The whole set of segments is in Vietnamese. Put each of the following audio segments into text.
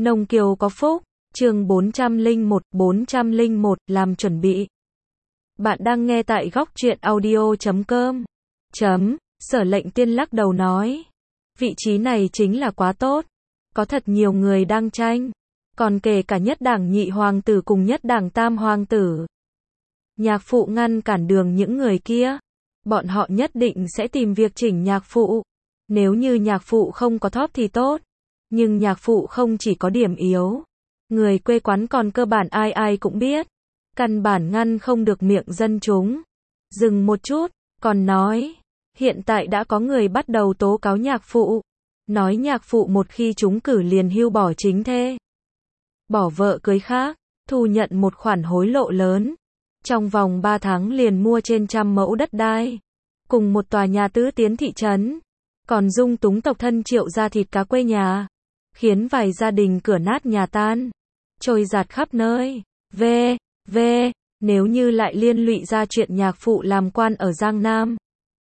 Nông Kiều có phúc, chương 401, làm chuẩn bị. Bạn đang nghe tại góc truyện audio.com. Sở Lệnh Tiên lắc đầu nói. Vị trí này chính là quá tốt. Có thật nhiều người đang tranh. Còn kể cả nhất đảng nhị hoàng tử cùng nhất đảng tam hoàng tử. Nhạc phụ ngăn cản đường những người kia. Bọn họ nhất định sẽ tìm việc chỉnh nhạc phụ. Nếu như nhạc phụ không có thóp thì tốt. Nhưng nhạc phụ không chỉ có điểm yếu. Người quê quán còn cơ bản ai ai cũng biết. Căn bản ngăn không được miệng dân chúng. Dừng một chút, còn nói. Hiện tại đã có người bắt đầu tố cáo nhạc phụ. Nói nhạc phụ một khi trúng cử liền hưu bỏ chính thê. Bỏ vợ cưới khác, thu nhận một khoản hối lộ lớn. Trong vòng 3 tháng liền mua trên 100 mẫu đất đai. Cùng một tòa nhà tứ tiến thị trấn. Còn dung túng tộc thân Triệu ra thịt cá quê nhà. Khiến vài gia đình cửa nát nhà tan. Trôi giạt khắp nơi. Nếu như lại liên lụy ra chuyện nhạc phụ làm quan ở Giang Nam.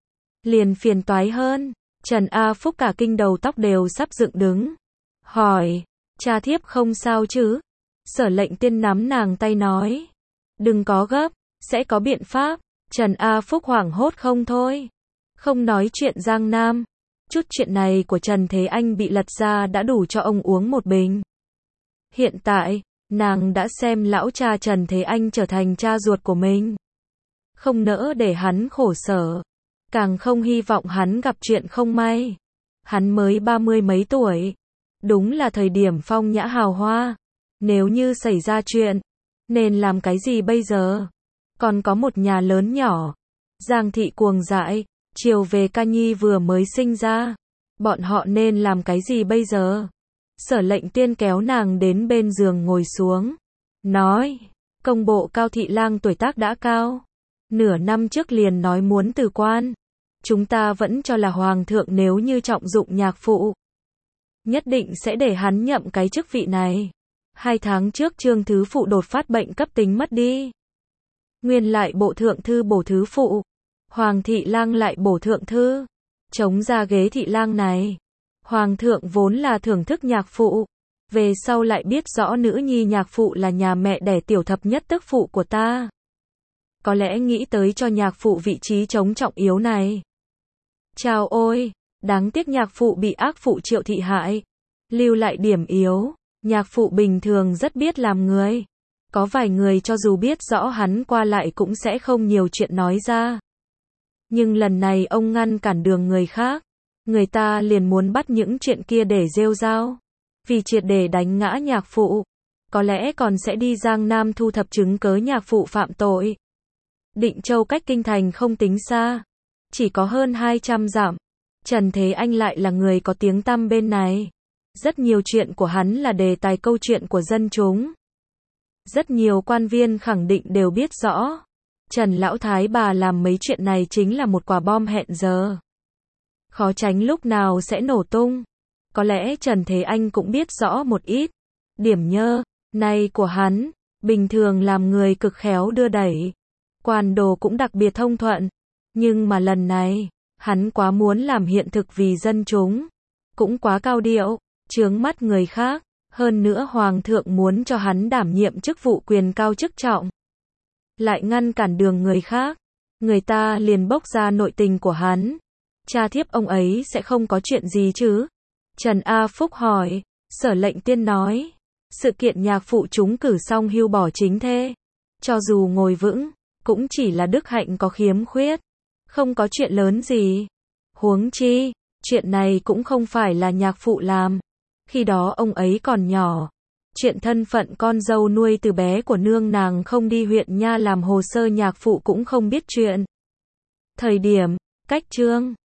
Liền phiền toái hơn. Trần A Phúc cả kinh đầu tóc đều sắp dựng đứng. Hỏi. Cha thiếp không sao chứ? Sở Lệnh Tiên nắm nàng tay nói. Đừng có gấp, sẽ có biện pháp. Trần A Phúc hoảng hốt không thôi. Không nói chuyện Giang Nam. Chút chuyện này của Trần Thế Anh bị lật ra đã đủ cho ông uống một bình. Hiện tại, nàng đã xem lão cha Trần Thế Anh trở thành cha ruột của mình. Không nỡ để hắn khổ sở. Càng không hy vọng hắn gặp chuyện không may. Hắn mới 30 mấy tuổi. Đúng là thời điểm phong nhã hào hoa. Nếu như xảy ra chuyện, nên làm cái gì bây giờ? Còn có một nhà lớn nhỏ. Giang thị cuồng dại. Chiều về ca nhi vừa mới sinh ra. Bọn họ nên làm cái gì bây giờ? Sở Lệnh Tiên kéo nàng đến bên giường ngồi xuống. Nói. Công bộ Cao thị lang tuổi tác đã cao. Nửa năm trước liền nói muốn từ quan. Chúng ta vẫn cho là hoàng thượng nếu như trọng dụng nhạc phụ. Nhất định sẽ để hắn nhậm cái chức vị này. 2 tháng trước Trương Thứ Phụ đột phát bệnh cấp tính mất đi. Nguyên lại bộ thượng thư bổ thứ phụ. Hoàng thị lang lại bổ thượng thư. Chống ra ghế thị lang này. Hoàng thượng vốn là thưởng thức nhạc phụ. Về sau lại biết rõ nữ nhi nhạc phụ là nhà mẹ đẻ tiểu thập nhất tức phụ của ta. Có lẽ nghĩ tới cho nhạc phụ vị trí chống trọng yếu này. Chao ôi, đáng tiếc nhạc phụ bị ác phụ Triệu thị hại. Lưu lại điểm yếu. Nhạc phụ bình thường rất biết làm người. Có vài người cho dù biết rõ hắn qua lại cũng sẽ không nhiều chuyện nói ra. Nhưng lần này ông ngăn cản đường người khác. Người ta liền muốn bắt những chuyện kia để rêu rao. Vì triệt để đánh ngã nhạc phụ. Có lẽ còn sẽ đi Giang Nam thu thập chứng cớ nhạc phụ phạm tội. Định Châu cách kinh thành không tính xa. Chỉ có hơn 200 dặm. Trần Thế Anh lại là người có tiếng tăm bên này. Rất nhiều chuyện của hắn là đề tài câu chuyện của dân chúng. Rất nhiều quan viên khẳng định đều biết rõ. Trần Lão Thái bà làm mấy chuyện này chính là một quả bom hẹn giờ. Khó tránh lúc nào sẽ nổ tung. Có lẽ Trần Thế Anh cũng biết rõ một ít. Điểm nhơ này của hắn, bình thường làm người cực khéo đưa đẩy. Quan đồ cũng đặc biệt thông thuận. Nhưng mà lần này, hắn quá muốn làm hiện thực vì dân chúng. Cũng quá cao điệu, chướng mắt người khác. Hơn nữa Hoàng thượng muốn cho hắn đảm nhiệm chức vụ quyền cao chức trọng. Lại ngăn cản đường người khác. Người ta liền bốc ra nội tình của hắn. Cha thiếp ông ấy sẽ không có chuyện gì chứ? Trần A Phúc hỏi. Sở Lệnh Tiên nói. Sự kiện nhạc phụ trúng cử xong hưu bỏ chính thê. Cho dù ngồi vững, cũng chỉ là đức hạnh có khiếm khuyết. Không có chuyện lớn gì. Huống chi, chuyện này cũng không phải là nhạc phụ làm. Khi đó ông ấy còn nhỏ. Chuyện thân phận con dâu nuôi từ bé của nương nàng không đi huyện nha làm hồ sơ nhạc phụ cũng không biết chuyện. Thời điểm, cách Trương